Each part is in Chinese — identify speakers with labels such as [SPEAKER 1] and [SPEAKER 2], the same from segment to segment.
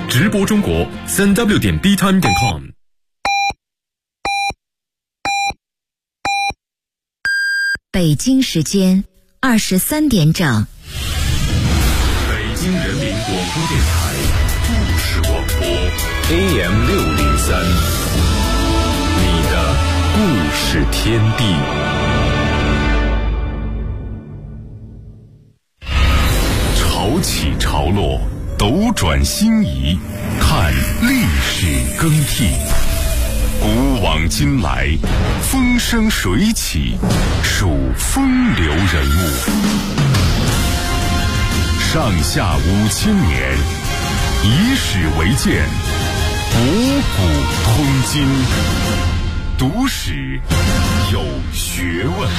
[SPEAKER 1] 直播中国3w.btime.com。
[SPEAKER 2] 北京时间23点整。
[SPEAKER 1] 北京人民广播电台故事广播 AM603，你的故事天地。潮起潮落，斗转星移，看历史更替。古往今来，风生水起，数风流人物。上下5000年，以史为鉴，博古通今，读史有学问。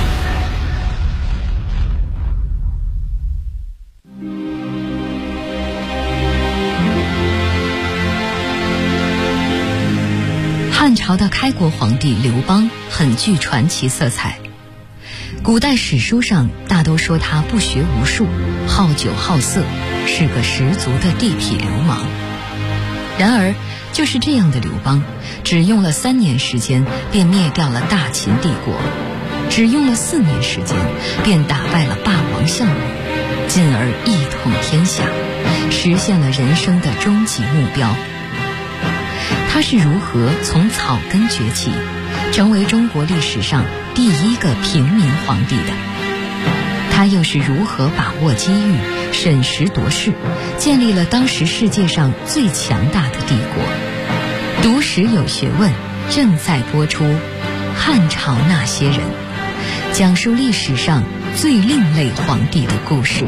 [SPEAKER 3] 汉朝的开国皇帝刘邦很具传奇色彩，古代史书上大都说他不学无术，好酒好色，是个十足的地痞流氓。然而就是这样的刘邦，只用了3年时间便灭掉了大秦帝国，只用了4年时间便打败了霸王项羽，进而一统天下，实现了人生的终极目标。他是如何从草根崛起，成为中国历史上第一个平民皇帝的？他又是如何把握机遇，审时度势，建立了当时世界上最强大的帝国？读史有学问，正在播出《汉朝那些人》，讲述历史上最另类皇帝的故事。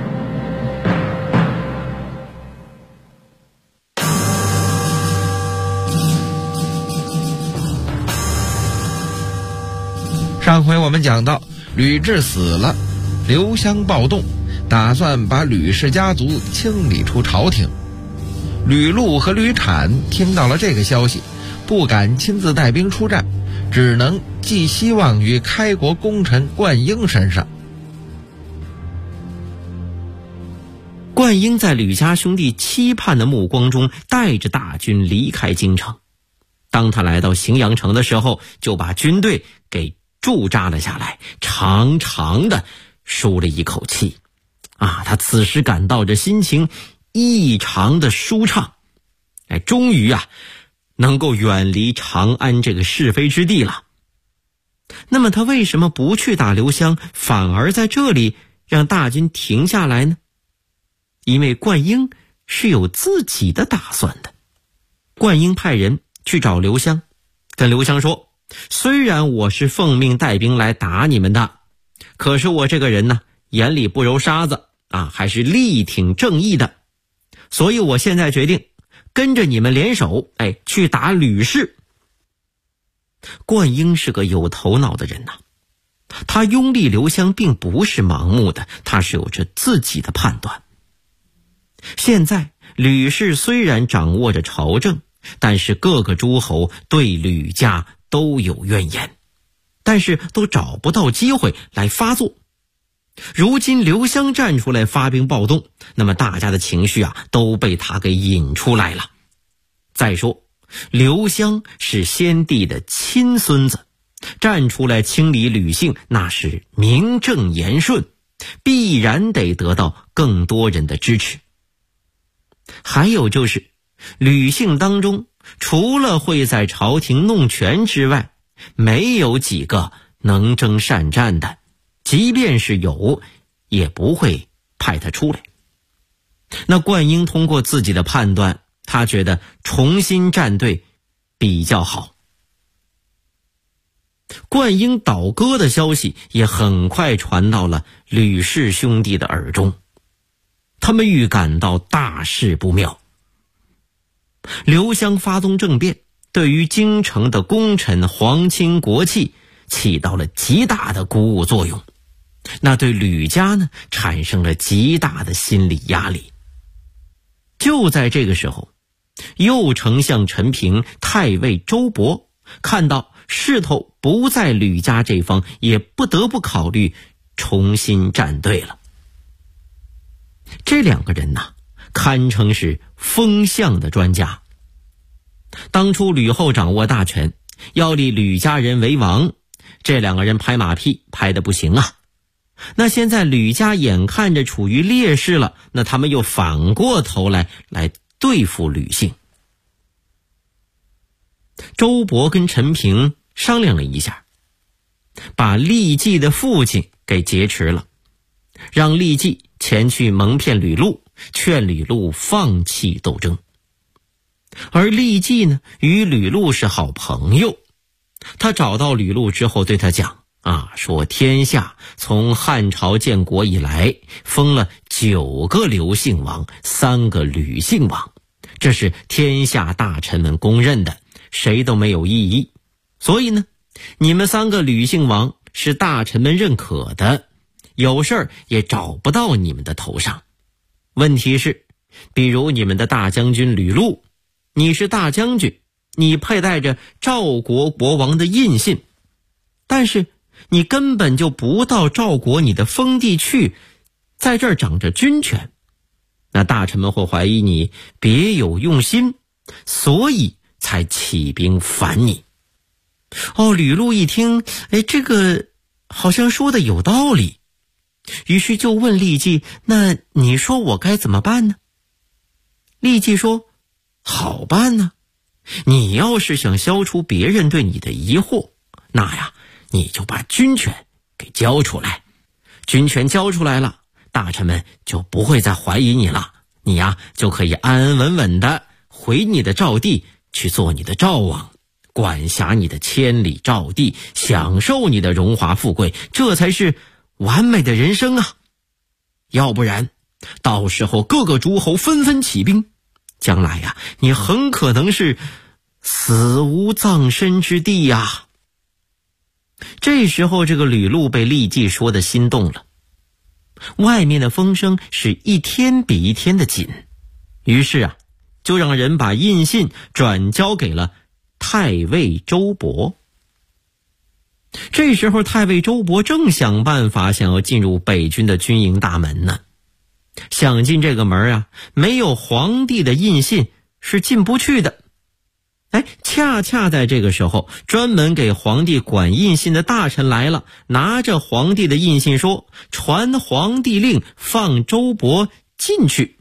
[SPEAKER 4] 上回我们讲到吕雉死了，刘襄暴动，打算把吕氏家族清理出朝廷。吕禄和吕产听到了这个消息，不敢亲自带兵出战，只能寄希望于开国功臣灌婴身上。
[SPEAKER 5] 灌婴在吕家兄弟期盼的目光中带着大军离开京城。当他来到荥阳城的时候，就把军队给驻扎了下来，长长的舒了一口气。他此时感到这心情异常的舒畅，终于能够远离长安这个是非之地了。那么他为什么不去打刘襄，反而在这里让大军停下来呢？因为灌婴是有自己的打算的。灌婴派人去找刘襄，跟刘襄说，虽然我是奉命带兵来打你们的，可是我这个人呢，眼里不揉沙子还是力挺正义的，所以我现在决定跟着你们联手去打吕氏。灌婴是个有头脑的人他拥立刘襄并不是盲目的，他是有着自己的判断。现在吕氏虽然掌握着朝政，但是各个诸侯对吕家都有怨言，但是都找不到机会来发作。如今刘襄站出来发兵暴动，那么大家的情绪都被他给引出来了。再说刘襄是先帝的亲孙子，站出来清理吕姓，那是名正言顺，必然得得到更多人的支持。还有就是吕姓当中，除了会在朝廷弄权之外，没有几个能征善战的，即便是有，也不会派他出来。那灌婴通过自己的判断，他觉得重新站队比较好。灌婴倒戈的消息也很快传到了吕氏兄弟的耳中，他们预感到大事不妙。刘襄发动政变，对于京城的功臣皇亲国戚起到了极大的鼓舞作用，那对吕家呢产生了极大的心理压力。就在这个时候，右丞相陈平、太尉周勃看到势头不在吕家这方，也不得不考虑重新站队了。这两个人堪称是风向的专家。当初吕后掌握大权，要立吕家人为王，这两个人拍马屁拍得不行啊。那现在吕家眼看着处于劣势了，那他们又反过头来对付吕姓。周勃跟陈平商量了一下，把郦季的父亲给劫持了，让郦季前去蒙骗吕禄，劝吕禄放弃斗争。而郦季呢，与吕禄是好朋友，他找到吕禄之后对他讲说天下从汉朝建国以来封了9个刘姓王，3个吕姓王，这是天下大臣们公认的，谁都没有异议。所以呢，你们3个吕姓王是大臣们认可的，有事儿也找不到你们的头上。问题是，比如你们的大将军吕禄，你是大将军，你佩戴着赵国国王的印信，但是你根本就不到赵国你的封地去，在这儿掌着军权，那大臣们会怀疑你别有用心，所以才起兵反你。吕禄一听，这个好像说的有道理，于是就问郦季，那你说我该怎么办呢？郦季说，好办呢，你要是想消除别人对你的疑惑，那呀，你就把军权给交出来。军权交出来了，大臣们就不会再怀疑你了，你呀就可以安安稳稳的回你的赵地去做你的赵王，管辖你的千里赵地，享受你的荣华富贵，这才是完美的人生啊！要不然，到时候各个诸侯纷纷起兵，将来呀，你很可能是死无葬身之地呀。这时候，这个吕禄被郦季说的心动了，外面的风声是一天比一天的紧，于是就让人把印信转交给了太尉周勃。这时候太尉周勃正想办法想要进入北军的军营大门呢，想进这个门没有皇帝的印信是进不去的。恰恰在这个时候，专门给皇帝管印信的大臣来了，拿着皇帝的印信说，传皇帝令放周勃进去。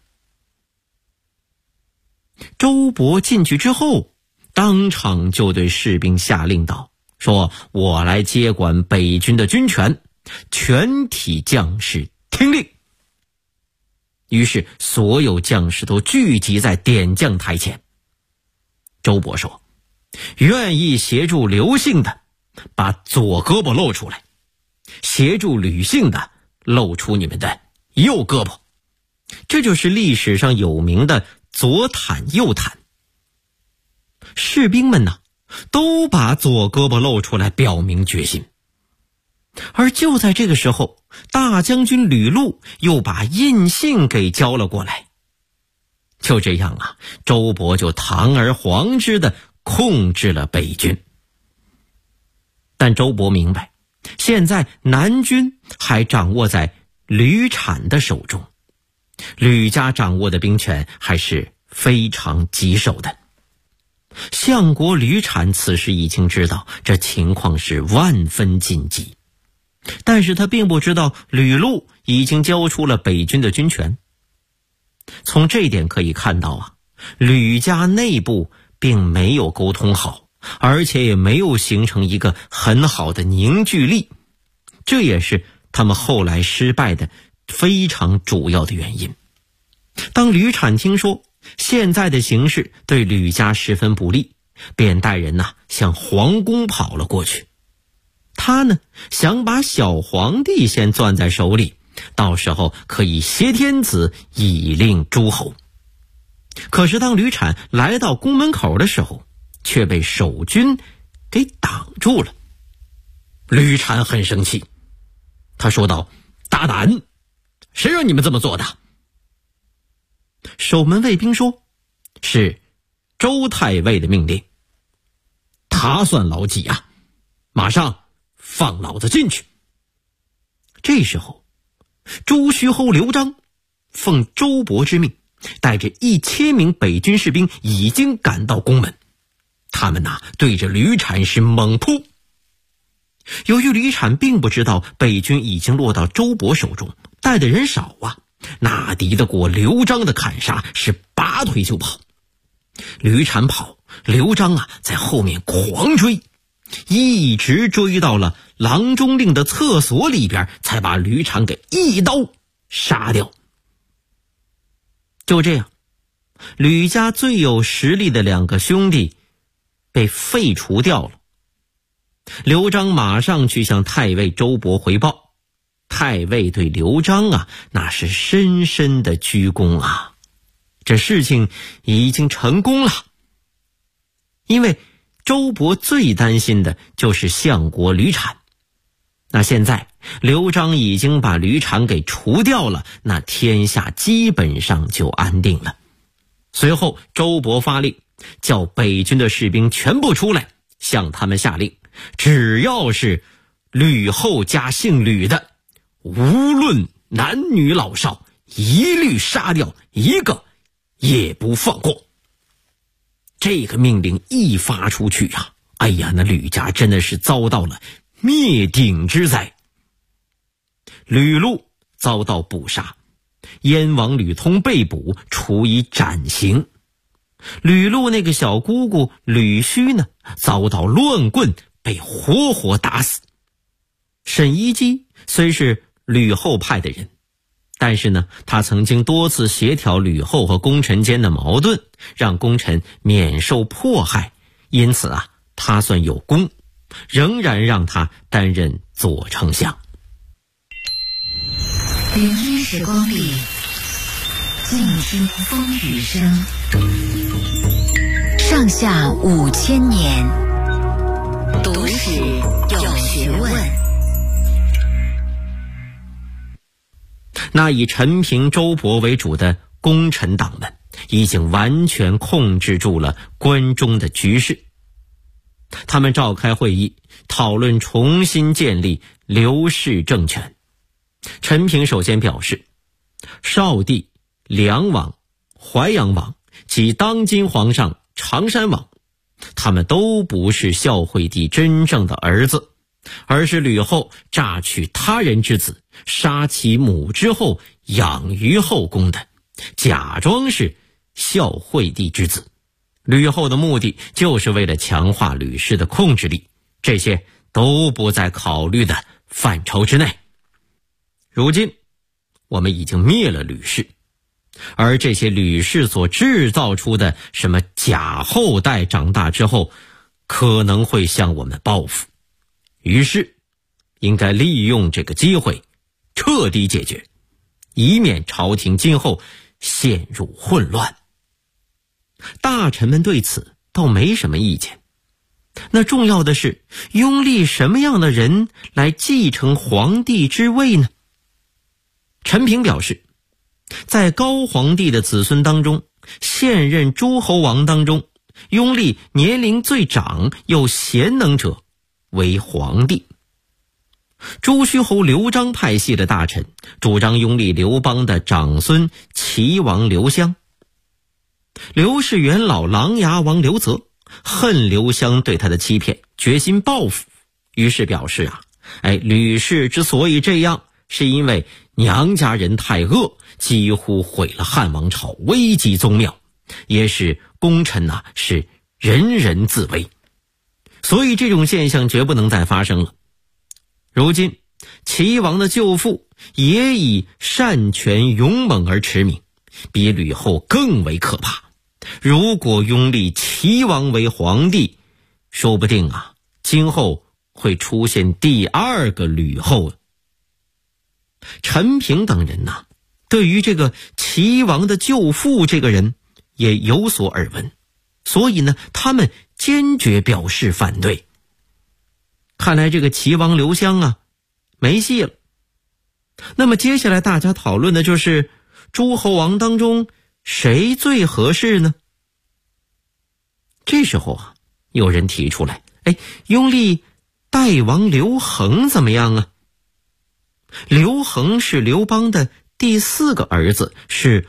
[SPEAKER 5] 周勃进去之后，当场就对士兵下令道，说我来接管北军的军权，全体将士听令。于是所有将士都聚集在点将台前。周勃说，愿意协助刘姓的把左胳膊露出来，协助吕姓的露出你们的右胳膊。这就是历史上有名的左袒右袒。士兵们都把左胳膊露出来表明决心。而就在这个时候，大将军吕禄又把印信给交了过来。就这样周勃就堂而皇之的控制了北军。但周勃明白，现在南军还掌握在吕产的手中，吕家掌握的兵权还是非常棘手的。相国吕产此时已经知道这情况是万分紧急，但是他并不知道吕禄已经交出了北军的军权。从这一点可以看到吕家内部并没有沟通好，而且也没有形成一个很好的凝聚力，这也是他们后来失败的非常主要的原因。当吕产听说现在的形势对吕家十分不利，便带人向皇宫跑了过去。他想把小皇帝先攥在手里，到时候可以挟天子以令诸侯。可是当吕产来到宫门口的时候，却被守军给挡住了。吕产很生气，他说道，大胆，谁让你们这么做的？守门卫兵说，是周太尉的命令。他算老几马上放老子进去。这时候朱虚侯刘璋奉周勃之命， 带着1000名北军士兵已经赶到宫门，他们对着吕产是猛扑。由于吕产并不知道北军已经落到周勃手中，带的人少哪敌得过刘璋的砍杀，是拔腿就跑。吕产跑，刘璋在后面狂追，一直追到了郎中令的厕所里边，才把吕产给一刀杀掉。就这样，吕家最有实力的2个兄弟被废除掉了。刘璋马上去向太尉周勃回报，太尉对刘璋那是深深的鞠躬这事情已经成功了。因为周勃最担心的就是相国吕产，那现在刘璋已经把吕产给除掉了，那天下基本上就安定了。随后周勃发令，叫北军的士兵全部出来，向他们下令，只要是吕后家姓吕的，无论男女老少，一律杀掉，一个也不放过。这个命令一发出去那吕家真的是遭到了灭顶之灾。吕禄遭到捕杀，燕王吕通被捕，处以斩刑。吕禄那个小姑姑吕须遭到乱棍，被活活打死。沈一基虽是吕后派的人，但是他曾经多次协调吕后和功臣间的矛盾，让功臣免受迫害，因此他算有功，仍然让他担任左丞相。
[SPEAKER 2] 聆听时光里，静听风雨声。上下5000年，读史有学问。
[SPEAKER 5] 那以陈平、周勃为主的功臣党们已经完全控制住了关中的局势。他们召开会议，讨论重新建立刘氏政权。陈平首先表示，少帝、梁王、淮阳王及当今皇上常山王，他们都不是孝惠帝真正的儿子，而是吕后榨取他人之子，杀其母之后养于后宫的，假装是孝惠帝之子。吕后的目的就是为了强化吕氏的控制力，这些都不在考虑的范畴之内。如今我们已经灭了吕氏，而这些吕氏所制造出的什么假后代长大之后可能会向我们报复，于是应该利用这个机会彻底解决，以免朝廷今后陷入混乱。大臣们对此倒没什么意见，那重要的是拥立什么样的人来继承皇帝之位呢？陈平表示，在高皇帝的子孙当中，现任诸侯王当中，拥立年龄最长又贤能者为皇帝。朱虚侯刘璋派系的大臣主张拥立刘邦的长孙齐王刘襄。刘氏元老琅琊王刘泽恨刘襄对他的欺骗，决心报复，于是表示吕氏之所以这样，是因为娘家人太恶，几乎毁了汉王朝，危及宗庙，也使功臣是人人自危，所以这种现象绝不能再发生了。如今齐王的舅父也以善权勇猛而驰名，比吕后更为可怕。如果拥立齐王为皇帝，说不定今后会出现第2个吕后。陈平等人对于这个齐王的舅父这个人也有所耳闻，所以他们坚决表示反对。看来这个齐王刘襄没戏了。那么接下来大家讨论的就是诸侯王当中谁最合适呢？这时候有人提出来，拥立代王刘恒怎么样刘恒是刘邦的第4个儿子，是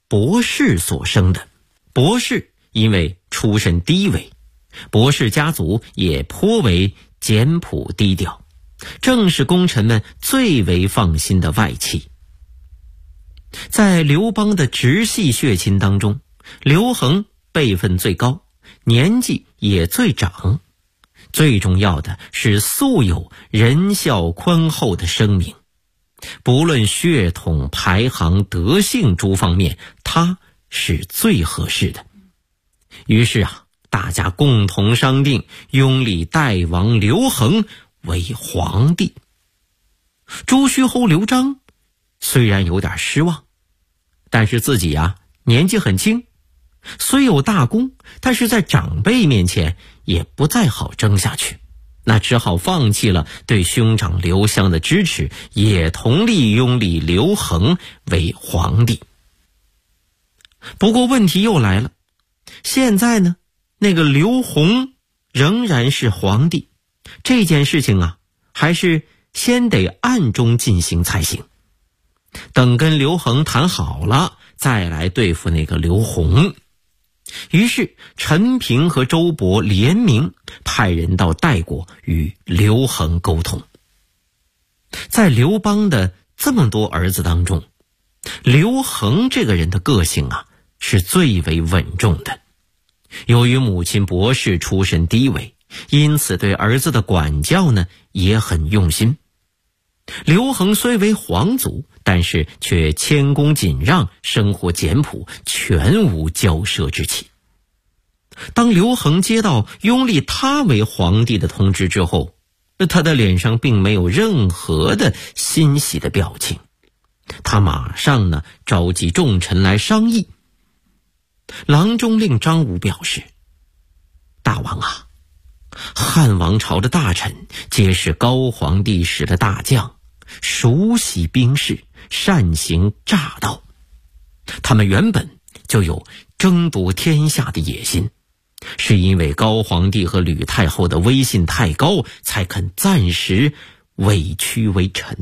[SPEAKER 5] 博士所生的。博士因为出身低微，博士家族也颇为简朴低调，正是功臣们最为放心的外戚。在刘邦的直系血亲当中，刘恒辈分最高，年纪也最长，最重要的是素有仁孝宽厚的声名，不论血统、排行、德性诸方面，他是最合适的。于是大家共同商定拥立代王刘恒为皇帝。朱虚侯刘璋虽然有点失望，但是自己年纪很轻，虽有大功，但是在长辈面前也不再好争下去，那只好放弃了对兄长刘襄的支持，也同意拥立刘恒为皇帝。不过问题又来了，现在呢，那个刘宏仍然是皇帝，这件事情还是先得暗中进行才行。等跟刘恒谈好了，再来对付那个刘宏。于是陈平和周勃联名派人到代国与刘恒沟通。在刘邦的这么多儿子当中，刘恒这个人的个性是最为稳重的。由于母亲博士出身低微，因此对儿子的管教呢也很用心。刘恒虽为皇族，但是却谦恭谨让，生活简朴，全无骄奢之气。当刘恒接到拥立他为皇帝的通知之后，他的脸上并没有任何的欣喜的表情。他马上呢召集众臣来商议。郎中令张武表示，大王汉王朝的大臣皆是高皇帝时的大将，熟悉兵事，善行诈道，他们原本就有争夺天下的野心，是因为高皇帝和吕太后的威信太高，才肯暂时委屈为臣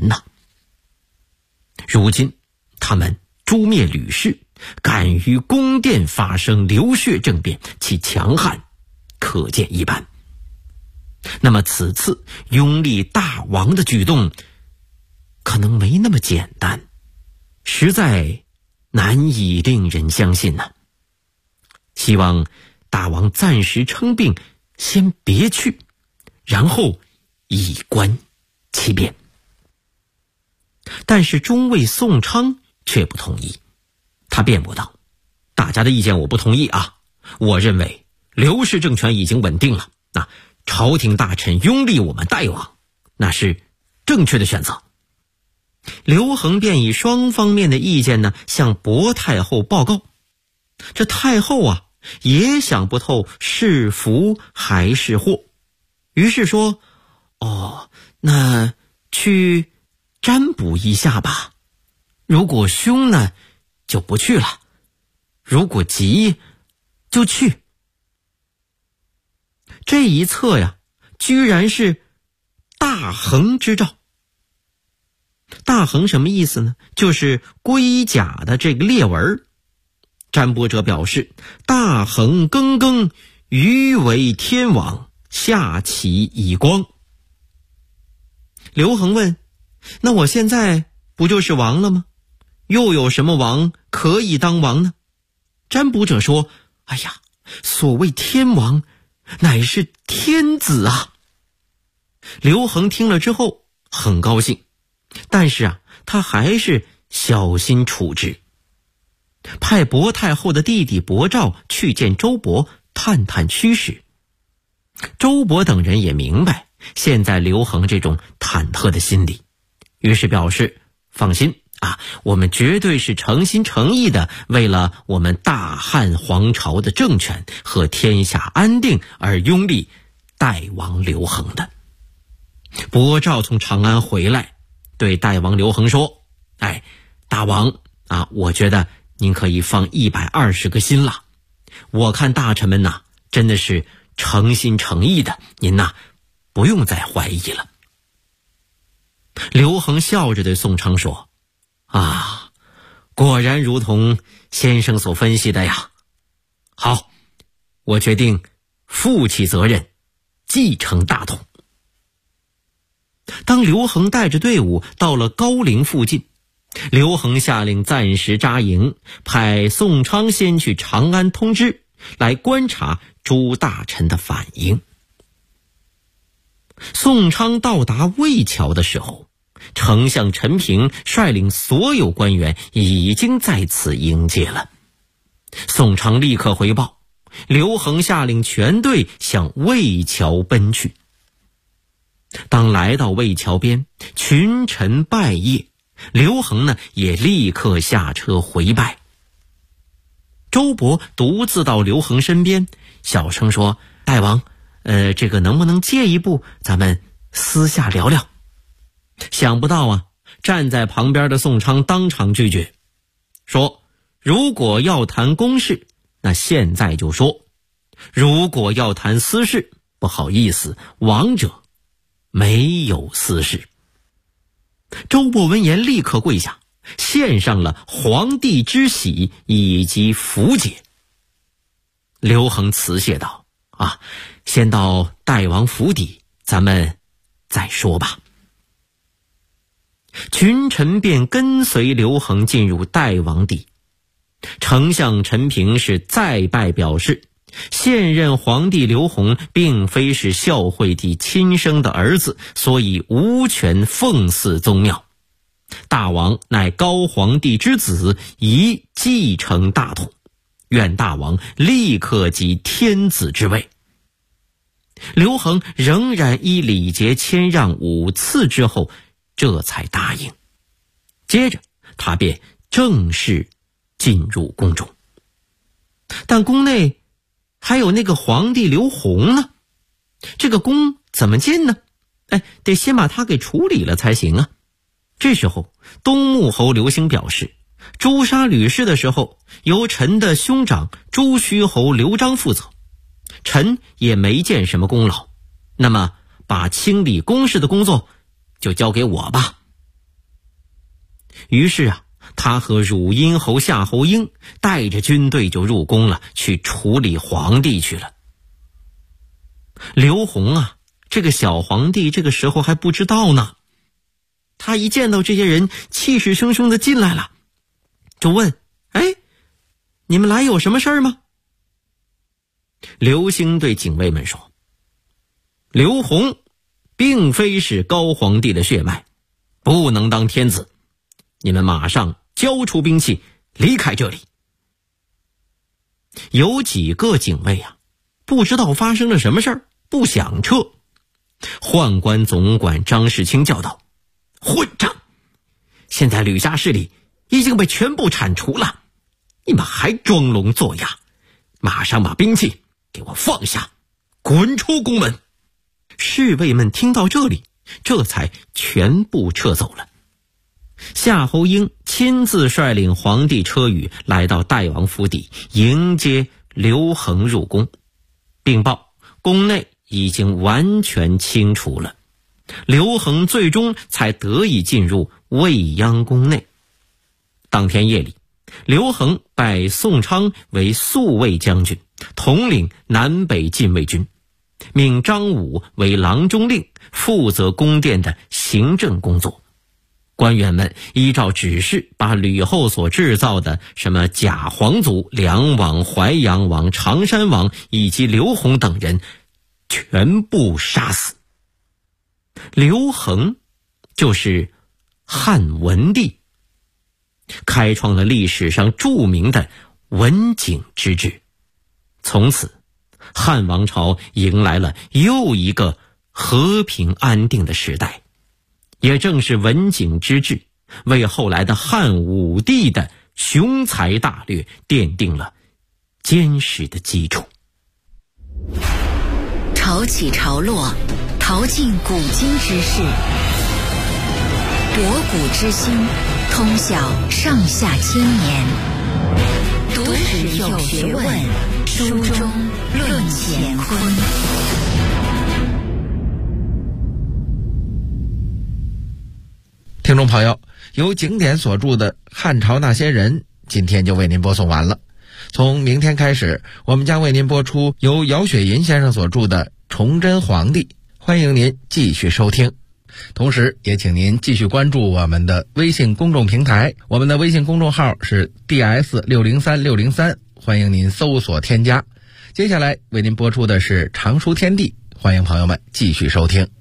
[SPEAKER 5] 如今他们诛灭吕氏，敢于宫殿发生流血政变，其强悍可见一斑。那么此次拥立大王的举动可能没那么简单，实在难以令人相信希望大王暂时称病，先别去，然后以观其变。但是中尉宋昌却不同意，他辩驳道，大家的意见我不同意我认为刘氏政权已经稳定了，朝廷大臣拥立我们代王，那是正确的选择。刘恒便以双方面的意见呢向薄太后报告。这太后也想不透是福还是祸，于是说，那去占卜一下吧，如果凶呢就不去了，如果急就去。这一策居然是大衡之兆。大衡什么意思呢？就是龟甲的这个裂纹。占卜者表示，大衡庚庚，余为天王，下启以光。刘恒问，那我现在不就是王了吗？又有什么王可以当王呢？占卜者说，所谓天王乃是天子刘恒听了之后很高兴，但是他还是小心处置，派薄太后的弟弟薄昭去见周勃，探探趋势。周勃等人也明白现在刘恒这种忐忑的心理，于是表示放心我们绝对是诚心诚意的为了我们大汉皇朝的政权和天下安定而拥立代王刘恒的。薄昭从长安回来，对代王刘恒说，大王我觉得您可以放120个心了，我看大臣们真的是诚心诚意的，您不用再怀疑了。刘恒笑着对宋昌说， 果然如同先生所分析的呀。好，我决定负起责任，继承大统。当刘恒带着队伍到了高陵附近，刘恒下令暂时扎营，派宋昌先去长安通知，来观察诸大臣的反应。宋昌到达魏桥的时候，丞相陈平率领所有官员已经在此迎接了。宋昌立刻回报，刘恒下令全队向魏桥奔去。当来到魏桥边，群臣拜谒，刘恒呢也立刻下车回拜。周勃独自到刘恒身边，小声说：“大王，这个能不能借一步，咱们私下聊聊？”想不到啊，站在旁边的宋昌当场拒绝，说：“如果要谈公事，那现在就说；如果要谈私事，不好意思，王者没有私事。”周勃闻言立刻跪下，献上了皇帝之玺以及符节。刘恒辞谢道：“先到代王府邸，咱们再说吧。”群臣便跟随刘恒进入代王邸。丞相陈平是再拜表示，现任皇帝刘弘并非是孝惠帝亲生的儿子，所以无权奉祀宗庙。大王乃高皇帝之子，宜继承大统，愿大王立刻即天子之位。刘恒仍然依礼节谦让5次之后，这才答应。接着他便正式进入宫中。但宫内还有那个皇帝刘弘呢，这个宫怎么进呢？得先把他给处理了才行啊。这时候东穆侯刘兴表示，诛杀吕氏的时候由臣的兄长朱虚侯刘璋负责，臣也没见什么功劳，那么把清理宫室的工作就交给我吧。于是他和汝阴侯夏侯婴带着军队就入宫了，去处理皇帝去了。刘弘这个小皇帝这个时候还不知道呢，他一见到这些人气势汹汹的进来了，就问：“你们来有什么事儿吗？”刘兴对警卫们说：“刘弘并非是高皇帝的血脉，不能当天子，你们马上交出兵器，离开这里。”有几个警卫不知道发生了什么事儿，不想撤。宦官总管张世清叫道：“混账！现在吕家势力已经被全部铲除了，你们还装聋作哑，马上把兵器给我放下，滚出宫门！”侍卫们听到这里，这才全部撤走了。夏侯婴亲自率领皇帝车舆来到代王府邸，迎接刘恒入宫，并报宫内已经完全清除了。刘恒最终才得以进入未央宫内。当天夜里，刘恒拜宋昌为宿卫将军，统领南北禁卫军，命张武为郎中令，负责宫殿的行政工作。官员们依照指示，把吕后所制造的什么假皇族、梁王、淮阳王、常山王以及刘弘等人全部杀死。刘恒就是汉文帝，开创了历史上著名的文景之治。从此，汉王朝迎来了又一个和平安定的时代。也正是文景之治，为后来的汉武帝的雄才大略奠定了坚实的基础。
[SPEAKER 2] 潮起潮落，淘尽古今之事，博古之今，通晓上下千年。读史有学问，书中论乾坤。
[SPEAKER 4] 听众众朋友，由景点所著的《汉朝那些人》今天就为您播送完了。从明天开始，我们将为您播出由姚雪银先生所著的《崇祯皇帝》，欢迎您继续收听。同时也请您继续关注我们的微信公众平台，我们的微信公众号是 DS603603，欢迎您搜索添加。接下来为您播出的是常书天地，欢迎朋友们继续收听。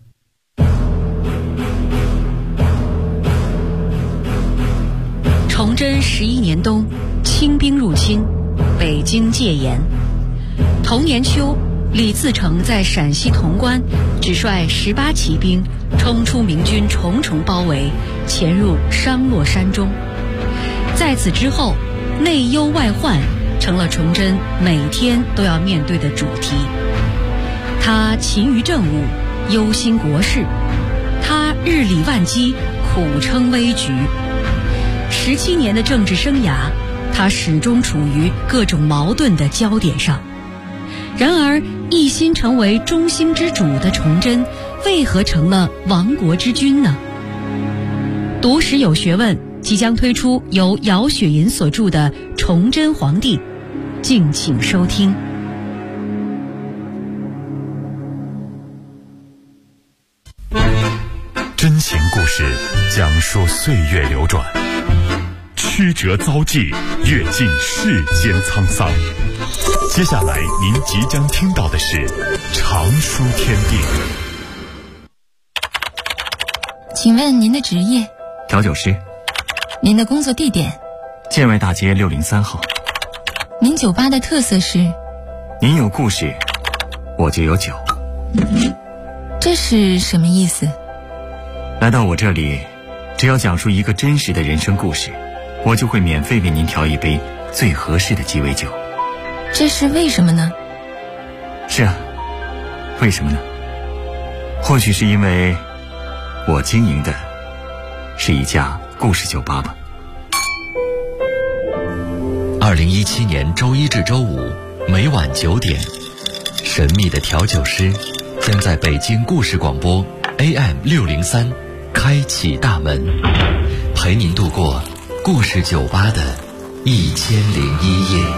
[SPEAKER 3] 崇祯11年冬，清兵入侵，北京戒严。同年秋，李自成在陕西潼关只率18骑兵冲出明军重重包围，潜入商洛山中。在此之后，内忧外患成了崇祯每天都要面对的主题。他勤于政务，忧心国事，他日理万机，苦撑危局。17年的政治生涯，他始终处于各种矛盾的焦点上。然而，一心成为中兴之主的崇祯，为何成了亡国之君呢？读史有学问即将推出由姚雪银所著的《崇祯皇帝》，敬请收听。
[SPEAKER 1] 真情故事讲述岁月流转，曲折遭际，阅尽世间沧桑。接下来您即将听到的是常书天地。
[SPEAKER 6] 请问您的职业？
[SPEAKER 7] 调酒师。
[SPEAKER 6] 您的工作地点？
[SPEAKER 7] 建外大街603号。
[SPEAKER 6] 您酒吧的特色是？
[SPEAKER 7] 您有故事，我就有酒。
[SPEAKER 6] 这是什么意思？
[SPEAKER 7] 来到我这里，只要讲述一个真实的人生故事，我就会免费为您调一杯最合适的鸡尾酒。
[SPEAKER 6] 这是为什么呢？
[SPEAKER 7] 是啊，为什么呢？或许是因为我经营的是一家故事酒吧吧。
[SPEAKER 8] 2017年周一至周五每晚9点，神秘的调酒师将在北京故事广播 AM603开启大门，陪您度过故事酒吧的1001夜。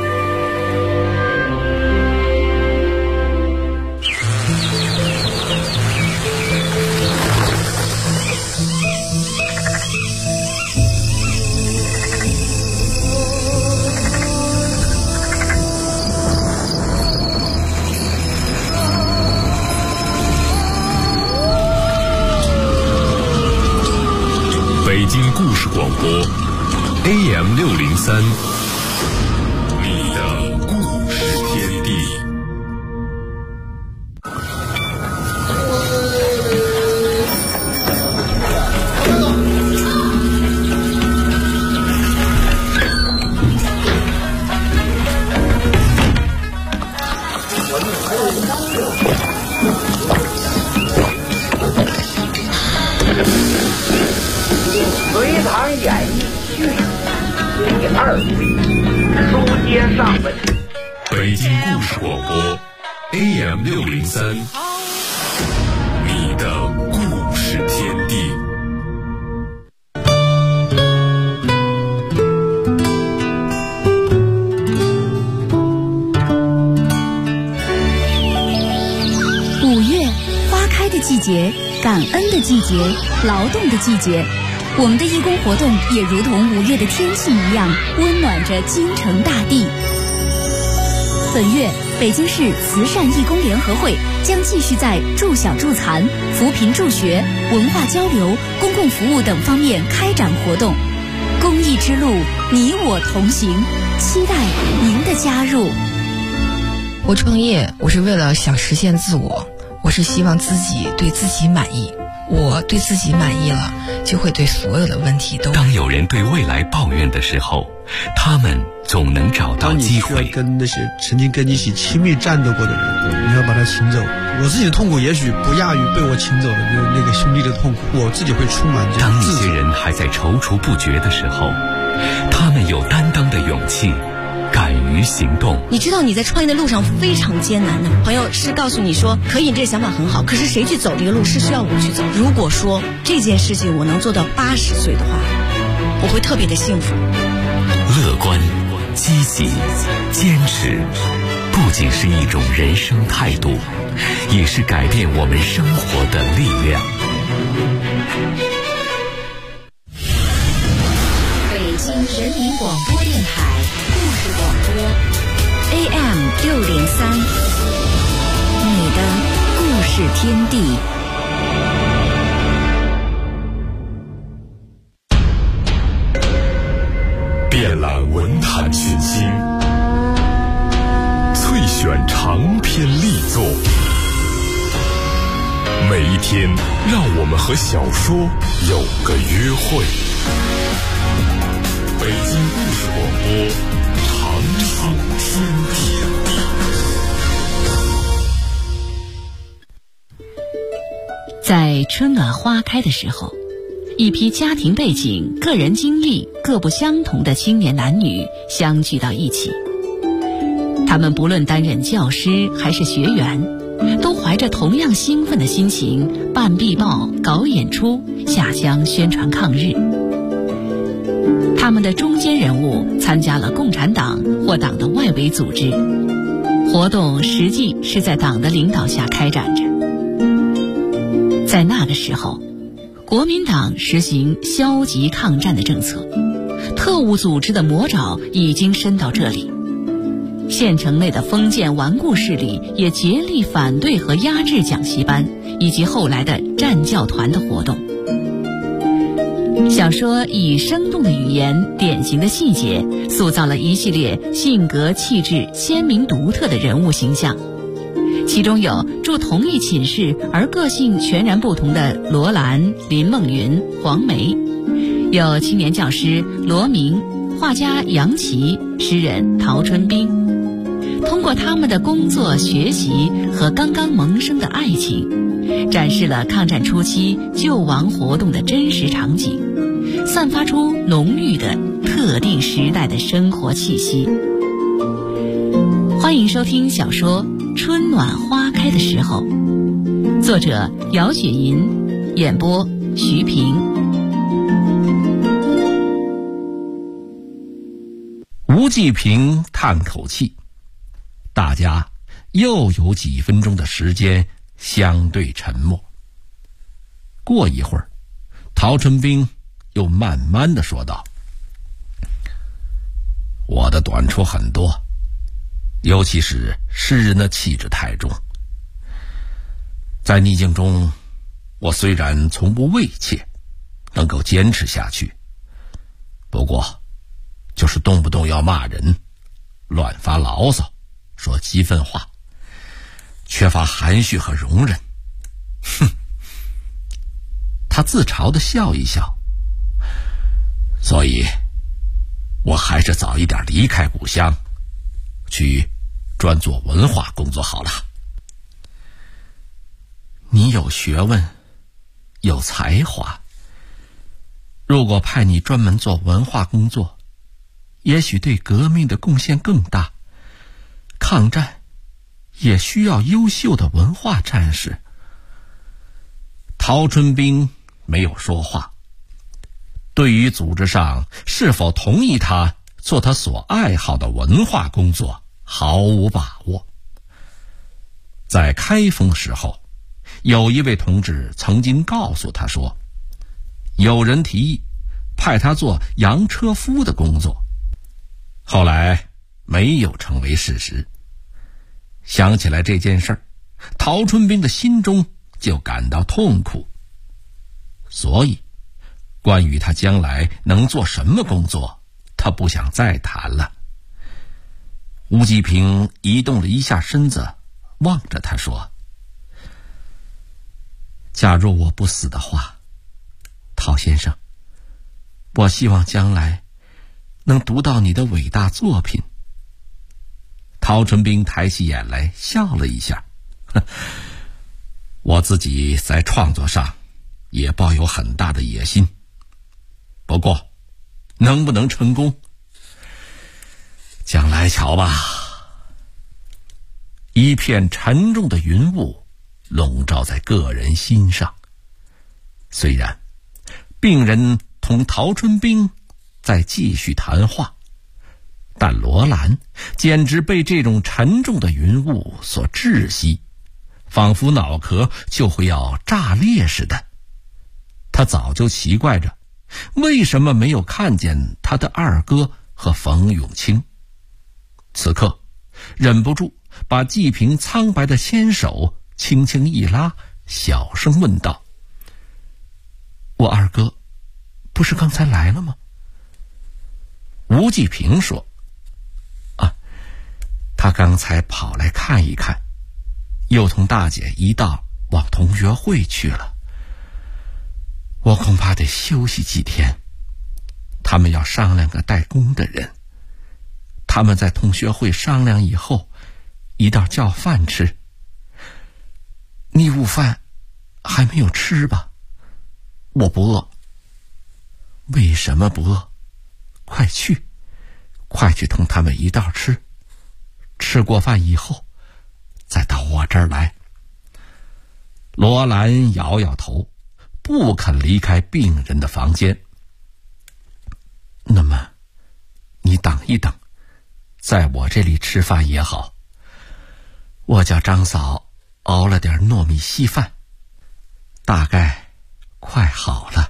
[SPEAKER 1] 北京故事广播 AM603，你的故事天地。
[SPEAKER 9] 隋唐演义续第2回，书接上文。
[SPEAKER 1] 北京故事广播 AM603，你的故事天地。
[SPEAKER 10] 5月，花开的季节，感恩的季节，劳动的季节。我们的义工活动也如同5月的天气一样，温暖着京城大地。本月，北京市慈善义工联合会将继续在助小助残、扶贫助学、文化交流、公共服务等方面开展活动。公益之路，你我同行，期待您的加入。
[SPEAKER 11] 我创业，我是为了想实现自我，我是希望自己对自己满意。我对自己满意了，就会对所有的问题都。
[SPEAKER 8] 当有人对未来抱怨的时候，他们总能找到机会。
[SPEAKER 12] 当你需要跟那些曾经跟你一起亲密战斗过的人，你要把他请走。我自己的痛苦也许不亚于被我请走的那个兄弟的痛苦，我自己会充满这种自责。
[SPEAKER 8] 当一些人还在踌躇不决的时候，他们有担当的勇气， 敢于行动。
[SPEAKER 13] 你知道你在创业的路上非常艰难的，朋友是告诉你说可以，你这个想法很好，可是谁去走这个路是需要我去走。如果说这件事情我能做到80岁的话，我会特别的幸福。
[SPEAKER 8] 乐观、积极、坚持，不仅是一种人生态度，也是改变我们生活的力量。
[SPEAKER 2] 北京人民广播电台故事广播 AM 603，你的故事天地。
[SPEAKER 1] 遍览文坛群星，萃选长篇力作，每一天让我们和小说有个约会。北京故事广播，长长天地。
[SPEAKER 14] 在春暖花开的时候，一批家庭背景、个人经历各不相同的青年男女相聚到一起。他们不论担任教师还是学员，都怀着同样兴奋的心情办壁报、搞演出、下乡宣传抗日。他们的中坚人物参加了共产党或党的外围组织，活动实际是在党的领导下开展着。在那个时候，国民党实行消极抗战的政策，特务组织的魔爪已经伸到这里。县城内的封建顽固势力也竭力反对和压制讲习班以及后来的战教团的活动。小说以生动的语言、典型的细节，塑造了一系列性格气质鲜明独特的人物形象。其中有住同一寝室而个性全然不同的罗兰、林梦云、黄梅，有青年教师罗明、画家杨琦、诗人陶春冰。通过他们的工作、学习和刚刚萌生的爱情，展示了抗战初期救亡活动的真实场景，散发出浓郁的特定时代的生活气息。欢迎收听小说《春暖花开的时候》，作者姚雪银，演播徐平。
[SPEAKER 4] 吴继平叹口气，大家又有几分钟的时间相对沉默。过一会儿，陶春冰又慢慢地说道：我的短处很多，尤其是诗人的气质太重。在逆境中，我虽然从不畏怯，能够坚持下去，不过就是动不动要骂人，乱发牢骚，说激愤话，缺乏含蓄和容忍。哼！他自嘲地笑一笑。所以我还是早一点离开故乡，去专做文化工作好了。你有学问，有才华，如果派你专门做文化工作，也许对革命的贡献更大。抗战也需要优秀的文化战士。陶春冰没有说话，对于组织上是否同意他做他所爱好的文化工作毫无把握。在开封时候，有一位同志曾经告诉他说，有人提议派他做洋车夫的工作，后来没有成为事实。想起来这件事儿，陶春冰的心中就感到痛苦。所以关于他将来能做什么工作，他不想再谈了。吴继平移动了一下身子，望着他说，假如我不死的话，陶先生，我希望将来能读到你的伟大作品。陶春冰抬起眼来笑了一下，我自己在创作上也抱有很大的野心，不过能不能成功，
[SPEAKER 15] 将来瞧吧。一片沉重的云雾笼罩在个人心上。虽然病人同陶春冰在继续谈话，但罗兰简直被这种沉重的云雾所窒息，仿佛脑壳就会要炸裂似的。他早就奇怪着，为什么没有看见他的二哥和冯永清。此刻忍不住把季平苍白的纤手轻轻一拉，小声问道：我二哥不是刚才来了吗？吴季平说：他刚才跑来看一看，又同大姐一道往同学会去了。我恐怕得休息几天，他们要商量个代工的人。他们在同学会商量以后，一道叫饭吃。你午饭还没有吃吧？我不饿。为什么不饿？快去同他们一道吃，吃过饭以后再到我这儿来。罗兰摇摇头，不肯离开病人的房间。那么你等一等，在我这里吃饭也好。我叫张嫂熬了点糯米稀饭，大概快好了。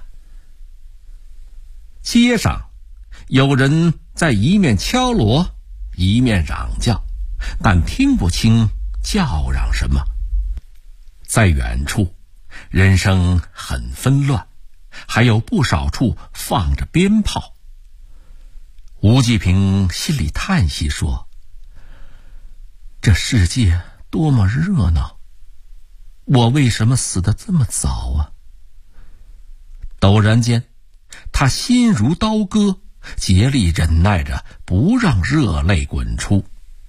[SPEAKER 15] 街上有人在一面敲锣一面嚷叫，但听不清叫嚷什么。在远处人声很纷乱，还有不少处放着鞭炮。吴季平心里叹息说：这世界多么热闹，我为什么死得这么早啊？陡然间他心如刀割，竭力忍耐着不让热泪滚出。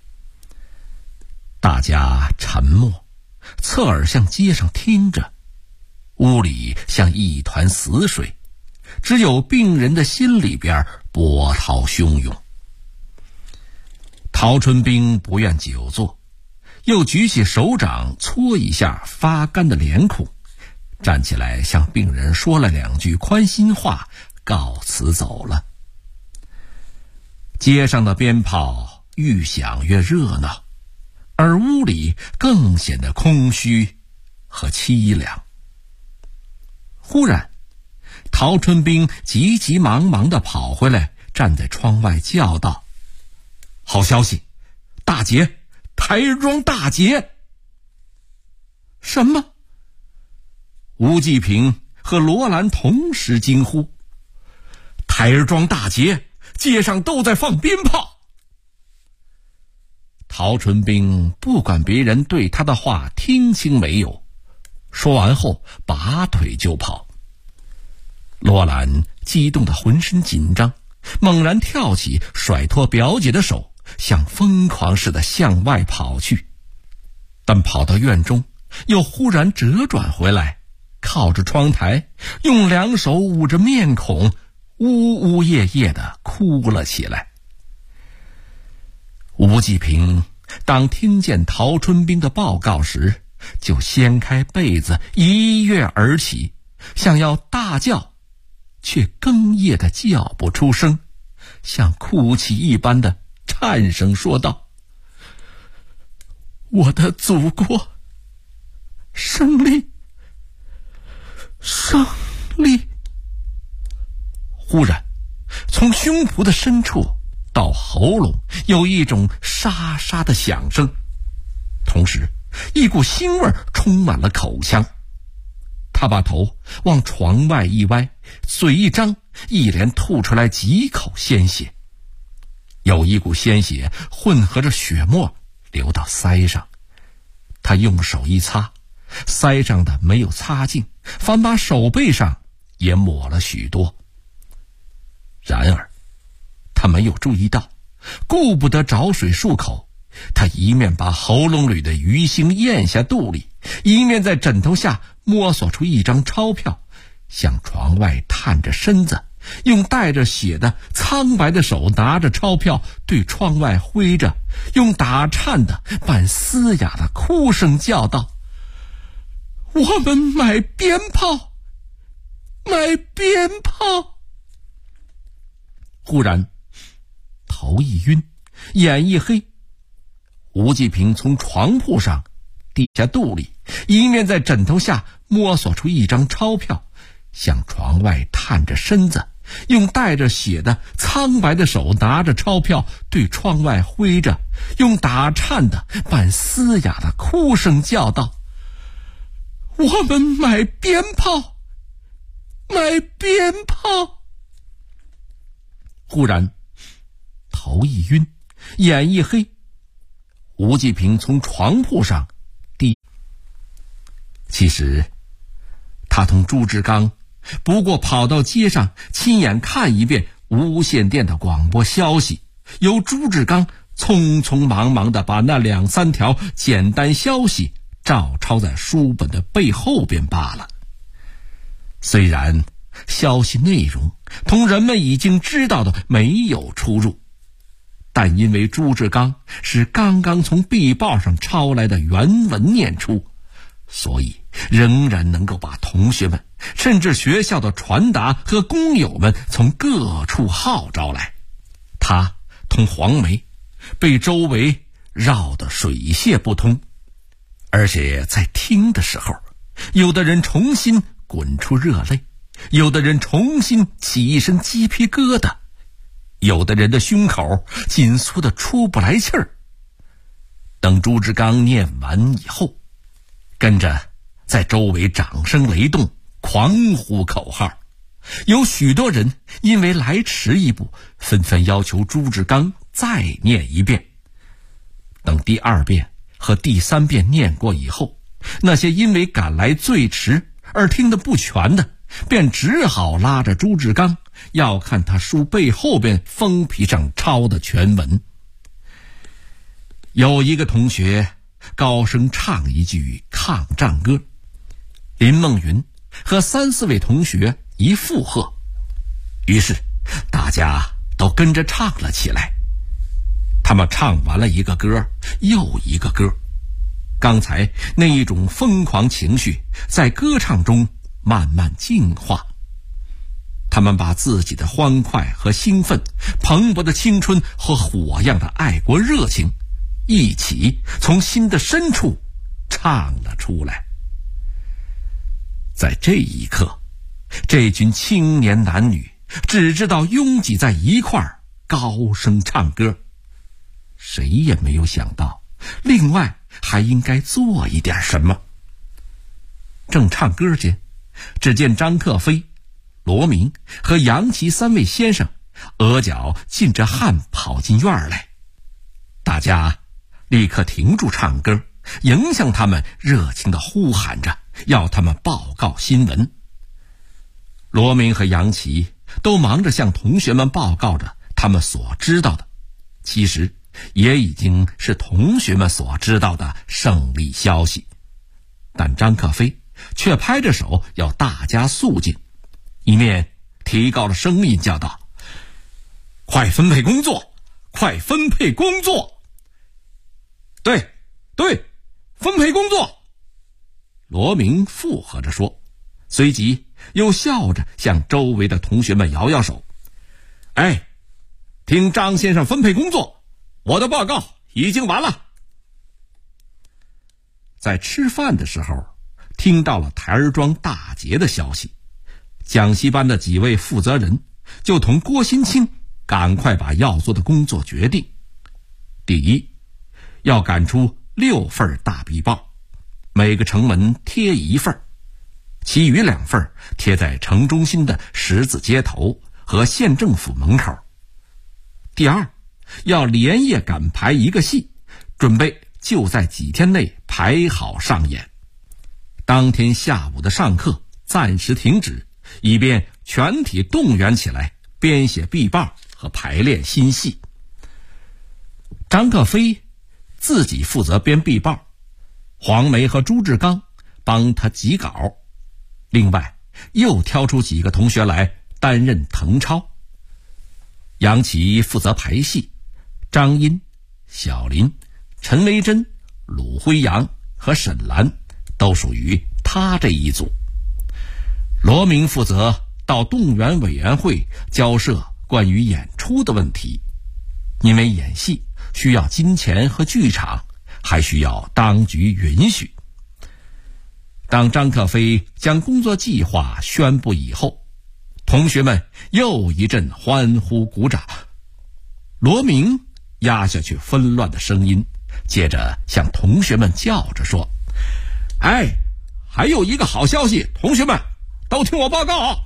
[SPEAKER 15] 大家沉默，侧耳向街上听着。屋里像一团死水，只有病人的心里边波涛汹涌。陶春冰不愿久坐，又举起手掌搓一下发干的脸孔，站起来向病人说了两句宽心话，告辞走了。街上的鞭炮愈响越热闹，而屋里更显得空虚和凄凉。忽然陶春冰急急忙忙地跑回来，站在窗外叫道：好消息，大捷，台儿庄大捷！什么？吴季平和罗兰同时惊呼：台儿庄大捷，街上都在放鞭炮！陶春冰不管别人对他的话听清没有，说完后拔腿就跑。罗兰激动得浑身紧张，猛然跳起，甩脱表姐的手，像疯狂似的向外跑去。但跑到院中，又忽然折转回来，靠着窗台，用两手捂着面孔，呜呜咽咽地哭了起来。吴季平当听见陶春冰的报告时，就掀开被子一跃而起，想要大叫，却哽咽地叫不出声，像哭泣一般的颤声说道：我的祖国，胜利，胜利！忽然从胸脯的深处到喉咙有一种沙沙的响声，同时一股腥味充满了口腔。他把头往床外一歪，嘴一张，一连吐出来几口鲜血。有一股鲜血混合着血沫流到腮上，他用手一擦，腮上的没有擦净，反把手背上也抹了许多。然而他没有注意到，顾不得找水漱口，他一面把喉咙里的鱼腥咽下肚里，一面在枕头下摸索出一张钞票，向床外探着身子用带着血的苍白的手拿着钞票对窗外挥着，用打颤的半嘶哑的哭声叫道：我们买鞭炮，买鞭炮。忽然头一晕，眼一黑，吴继平从床铺上低下肚里，一面在枕头下摸索出一张钞票，向床外探着身子，用带着血的苍白的手拿着钞票对窗外挥着，用打颤的半嘶哑的哭声叫道：我们买鞭炮，买鞭炮。忽然头一晕，眼一黑，吴继平从床铺上其实他同朱志刚不过跑到街上亲眼看一遍无线电的广播消息，由朱志刚匆匆忙忙地把那2-3条简单消息照抄在书本的背后边罢了。虽然消息内容同人们已经知道的没有出入，但因为朱志刚是刚刚从壁报上抄来的原文念出，所以仍然能够把同学们甚至学校的传达和工友们从各处号召来。他同黄梅被周围绕得水泄不通，而且在听的时候，有的人重新滚出热泪，有的人重新起一身鸡皮疙瘩，有的人的胸口紧缩得出不来气儿。等朱志刚念完以后，跟着在周围掌声雷动，狂呼口号。有许多人因为来迟一步，纷纷要求朱志刚再念一遍。等第2遍和第3遍念过以后，那些因为赶来最迟而听得不全的，便只好拉着朱志刚要看他书背后边封皮上抄的全文。有一个同学高声唱一句抗战歌，林梦云和3-4位同学一附和，于是大家都跟着唱了起来。他们唱完了一个歌又一个歌，刚才那一种疯狂情绪在歌唱中慢慢净化。他们把自己的欢快和兴奋，蓬勃的青春和火样的爱国热情一起从心的深处唱了出来。在这一刻，这群青年男女只知道拥挤在一块儿高声唱歌，谁也没有想到另外还应该做一点什么。正唱歌间，只见张克飞、罗明和杨琦3位先生额角浸着汗跑进院来。大家立刻停住唱歌，迎向他们，热情地呼喊着要他们报告新闻。罗明和杨琦都忙着向同学们报告着他们所知道的，其实也已经是同学们所知道的胜利消息。但张克飞却拍着手要大家肃静，一面提高了声音叫道：快分配工作，快分配工作。对，分配工作。罗明附和着说，随即又笑着向周围的同学们摇摇手：哎，听张先生分配工作，我的报告已经完了。在吃饭的时候，听到了台儿庄大捷的消息，讲习班的几位负责人就同郭新清赶快把要做的工作决定。第一，要赶出6份大壁报，每个城门贴1份，其余2份贴在城中心的十字街头和县政府门口。第二，要连夜赶排一个戏，准备就在几天内排好上演。当天下午的上课暂时停止，以便全体动员起来编写壁报和排练新戏。张克飞自己负责编壁报，黄梅和朱志刚帮他辑稿，另外又挑出几个同学来担任誊抄，杨琦负责排戏，张茵、小林、陈维珍、鲁辉阳和沈兰都属于他这一组。罗明负责到动员委员会交涉关于演出的问题，因为演戏需要金钱和剧场，还需要当局允许。当张克飞将工作计划宣布以后，同学们又一阵欢呼鼓掌。罗明压下去纷乱的声音，接着向同学们叫着说：还有一个好消息，同学们都听我报告。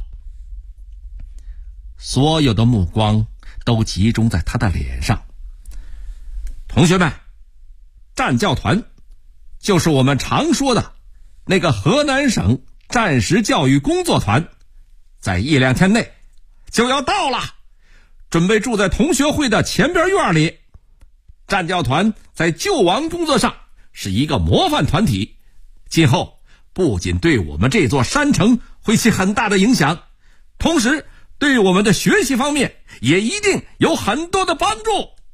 [SPEAKER 15] 所有的目光都集中在他的脸上。同学们，战教团就是我们常说的那个河南省战时教育工作团，在1-2天内就要到了，准备住在同学会的前边院里。战教团在救亡工作上是一个模范团体，今后不仅对我们这座山城会起很大的影响，同时对我们的学习方面也一定有很多的帮助。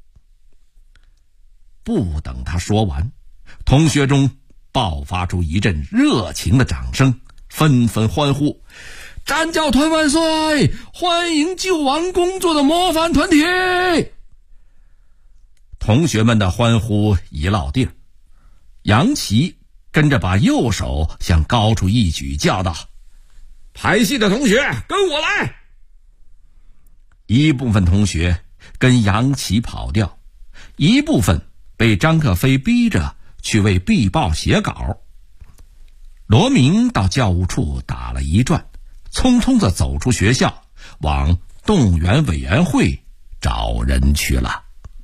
[SPEAKER 15] 不等他说完，同学中爆发出一阵热情的掌声，纷纷欢呼：战教团万岁！欢迎救亡工作的模范团体！同学们的欢呼一落地，杨琦跟着把右手向高处一举，叫道：排戏的同学跟我来！一部分同学跟杨琦跑掉，一部分被张克飞逼着去为毕报写稿。罗明到教务处打了一转，匆匆地走出学校，往动员委员会找人去了。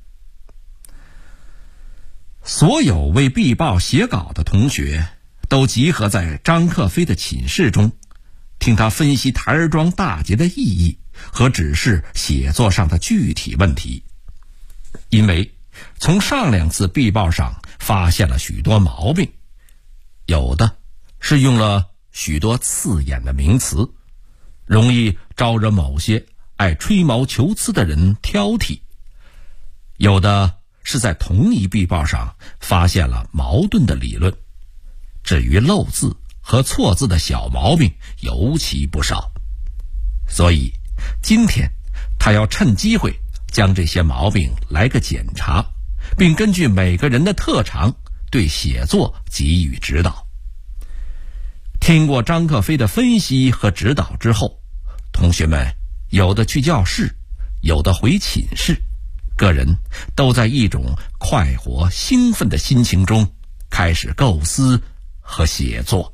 [SPEAKER 15] 所有为毕报写稿的同学都集合在张克飞的寝室中，听他分析台儿庄大捷的意义和指示写作上的具体问题。因为从上2次毕报上发现了许多毛病，有的是用了许多刺眼的名词，容易招惹某些爱吹毛求疵的人挑剔；有的是在同一毕报上发现了矛盾的理论，至于漏字和错字的小毛病尤其不少。所以今天他要趁机会将这些毛病来个检查，并根据每个人的特长对写作给予指导。听过张克飞的分析和指导之后，同学们有的去教室，有的回寝室，个人都在一种快活兴奋的心情中开始构思和写作。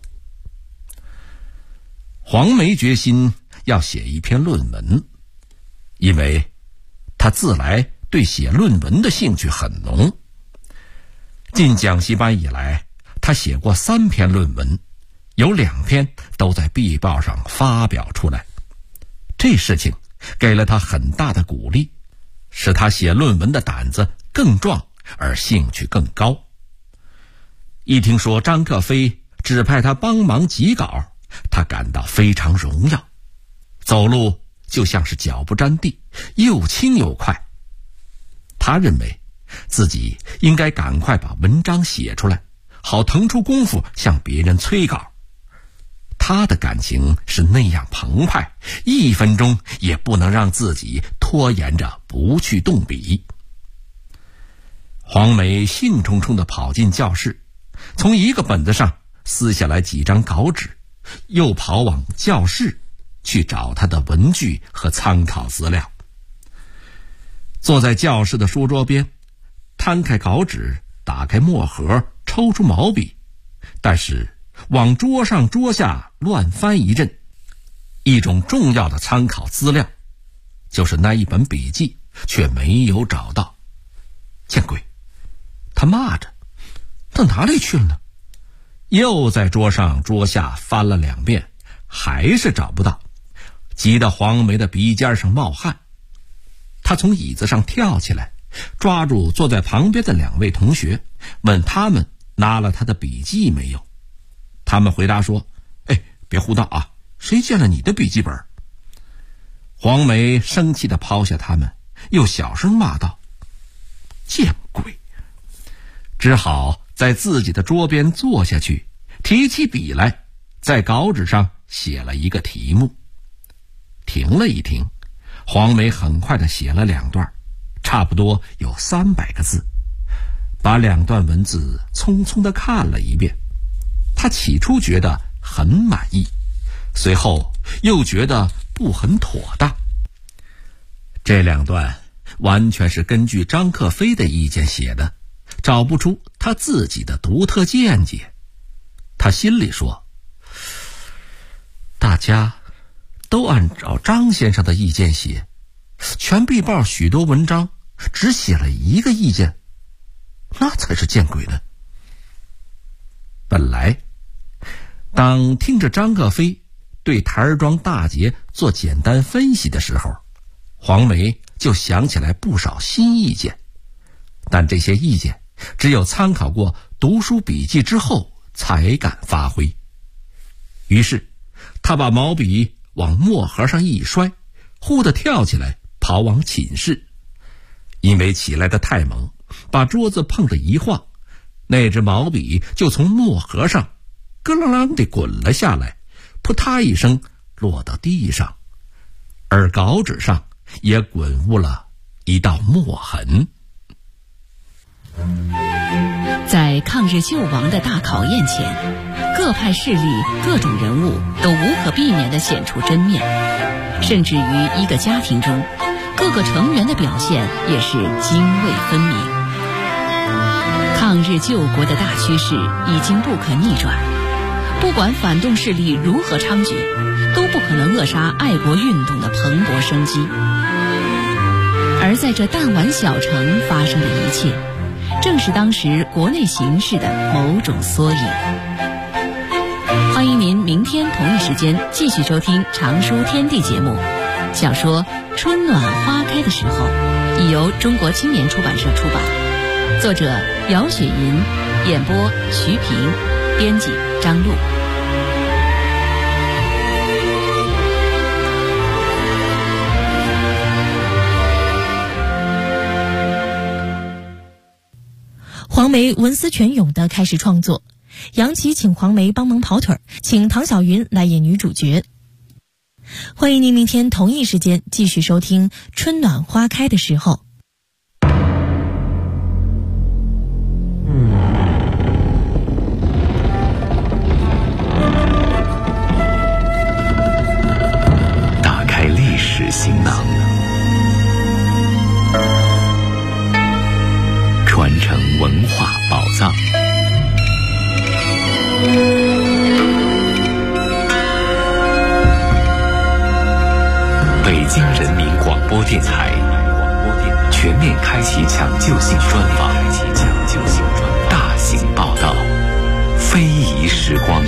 [SPEAKER 15] 黄梅决心要写一篇论文，因为他自来对写论文的兴趣很浓。进讲习班以来，他写过3篇论文，有2篇都在毕报上发表出来。这事情给了他很大的鼓励，使他写论文的胆子更壮，而兴趣更高。一听说张克飞指派他帮忙辑稿，他感到非常荣耀，走路就像是脚不沾地，又轻又快。他认为自己应该赶快把文章写出来，好腾出功夫向别人催稿。他的感情是那样澎湃，1分钟也不能让自己拖延着不去动笔。黄梅兴冲冲地跑进教室，从一个本子上撕下来几张稿纸，又跑往教室去找他的文具和参考资料。坐在教室的书桌边，摊开稿纸，打开墨盒，抽出毛笔，但是往桌上桌下乱翻一阵，一种重要的参考资料，就是那一本笔记，却没有找到。见鬼！他骂着，到哪里去了呢？又在桌上桌下翻了2遍，还是找不到，急得黄梅的鼻尖上冒汗。他从椅子上跳起来，抓住坐在旁边的2位同学，问他们拿了他的笔记没有。他们回答说：别胡闹啊，谁见了你的笔记本？ 黄梅生气地抛下他们，又小声骂道：“见鬼！”只好在自己的桌边坐下去，提起笔来，在稿纸上写了一个题目。停了一停，黄梅很快地写了2段，差不多有300个字。把2段文字匆匆地看了一遍，他起初觉得很满意，随后又觉得不很妥当。这2段完全是根据张克飞的意见写的，找不出他自己的独特见解。他心里说，大家都按照张先生的意见写，全壁报许多文章只写了一个意见，那才是见鬼呢。本来当听着张克飞对台儿庄大捷做简单分析的时候，黄梅就想起来不少新意见，但这些意见只有参考过读书笔记之后才敢发挥。于是他把毛笔往墨盒上一摔，忽地跳起来跑往寝室。因为起来的太猛，把桌子碰着一晃，那支毛笔就从墨盒上咯啷啷地滚了下来，扑嗒一声落到地上，而稿纸上也滚污了一道墨痕。
[SPEAKER 14] 在抗日救亡的大考验前，各派势力、各种人物都无可避免地显出真面，甚至于一个家庭中，各个成员的表现也是泾渭分明。抗日救国的大趋势已经不可逆转，不管反动势力如何猖獗，都不可能扼杀爱国运动的蓬勃生机。而在这弹丸小城发生的一切，正是当时国内形势的某种缩影。欢迎您明天同一时间继续收听《常书天地》节目。小说《春暖花开的时候》已由中国青年出版社出版，作者姚雪银，演播徐平，编辑张璐。
[SPEAKER 16] 黄梅文思泉涌地开始创作，杨琦请黄梅帮忙跑腿，请唐小云来演女主角。欢迎您明天同一时间继续收听《春暖花开的时候》。
[SPEAKER 7] 打开历史行囊，传承文化宝藏。北京人民广播电台全面开启抢救性专访，大型报道，非遗时光。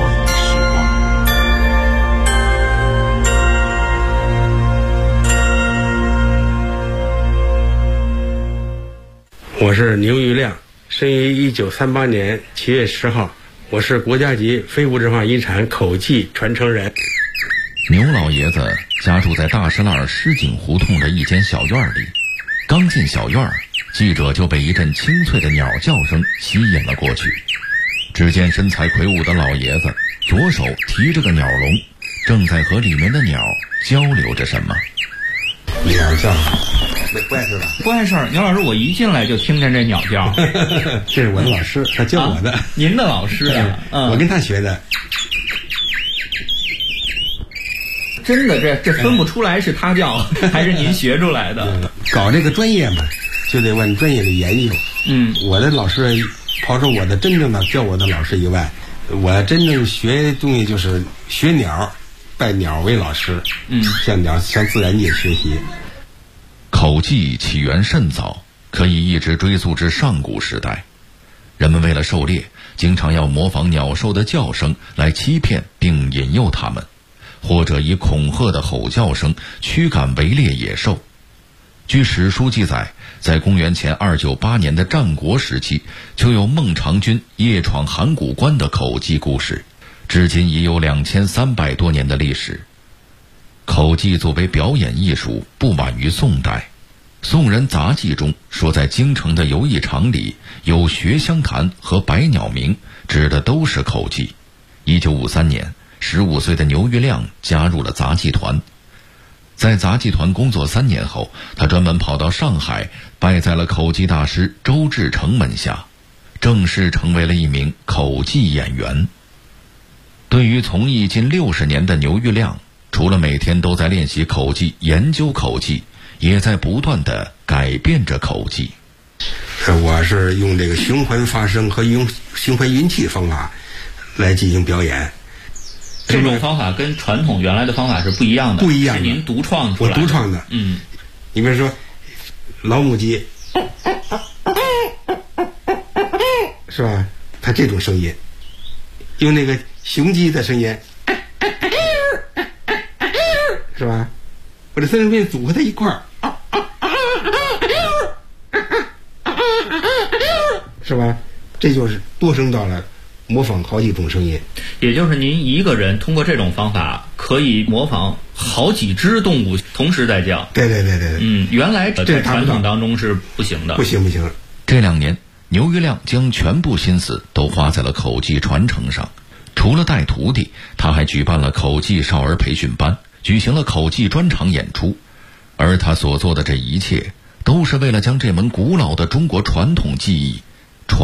[SPEAKER 17] 我是牛玉亮，生于1938年7月10号，我是国家级非物质文化遗产口技传承人。
[SPEAKER 8] 牛老爷子家住在大石栏石井胡同的一间小院里，刚进小院，记者就被一阵清脆的鸟叫声吸引了过去。只见身材魁梧的老爷子左手提着个鸟笼，正在和里面的鸟交流着什么。
[SPEAKER 17] 鸟叫不碍事吧？
[SPEAKER 18] 不碍事儿，牛老师，我一进来就听见这鸟叫。
[SPEAKER 17] 这是我的老师，他教我的。
[SPEAKER 18] 您的老师啊？
[SPEAKER 17] 我跟他学的。
[SPEAKER 18] 真的，这分不出来是他教还是您学出来的。
[SPEAKER 17] 搞这个专业嘛，就得问专业的研究。我的老师，刨出我的真正的教我的老师以外，我真正学东西就是学鸟，拜鸟为老师。向自然界学习。
[SPEAKER 8] 口技起源甚早，可以一直追溯至上古时代。人们为了狩猎，经常要模仿鸟兽的叫声来欺骗并引诱它们，或者以恐吓的吼叫声驱赶围猎野兽。据史书记载，在公元前298年的战国时期，就有孟尝君夜闯函谷关的口技故事，至今已有2300多年的历史。 口技作为表演艺术不晚于宋代。宋人杂记中说，在京城的游艺场里有学香坛和百鸟鸣，指的都是口技。1953年，15岁的牛玉亮加入了杂技团。在杂技团工作3年后，他专门跑到上海，拜在了口技大师周志成门下，正式成为了一名口技演员。对于从艺近60年的牛玉亮，除了每天都在练习口技、研究口技，也在不断地改变着口技。
[SPEAKER 17] 我是用这个循环发声和用循环运气方法来进行表演。
[SPEAKER 18] 这种方法跟传统原来的方法是不一样的，
[SPEAKER 17] 不一样的，
[SPEAKER 18] 是您独创出来的。
[SPEAKER 17] 我独创的。你比如说老母鸡，是吧？它这种声音，用那个雄鸡的声音，是吧？我这三声变组合在一块儿，是吧？这就是多声道了，模仿好几种声音。
[SPEAKER 18] 也就是您一个人通过这种方法可以模仿好几只动物同时在叫。
[SPEAKER 17] 对。
[SPEAKER 18] 原来在传统当中是不行的。
[SPEAKER 17] 不行。
[SPEAKER 8] 这2年，牛玉亮将全部心思都花在了口技传承上。除了带徒弟，他还举办了口技少儿培训班，举行了口技专场演出。而他所做的这一切，都是为了将这门古老的中国传统技艺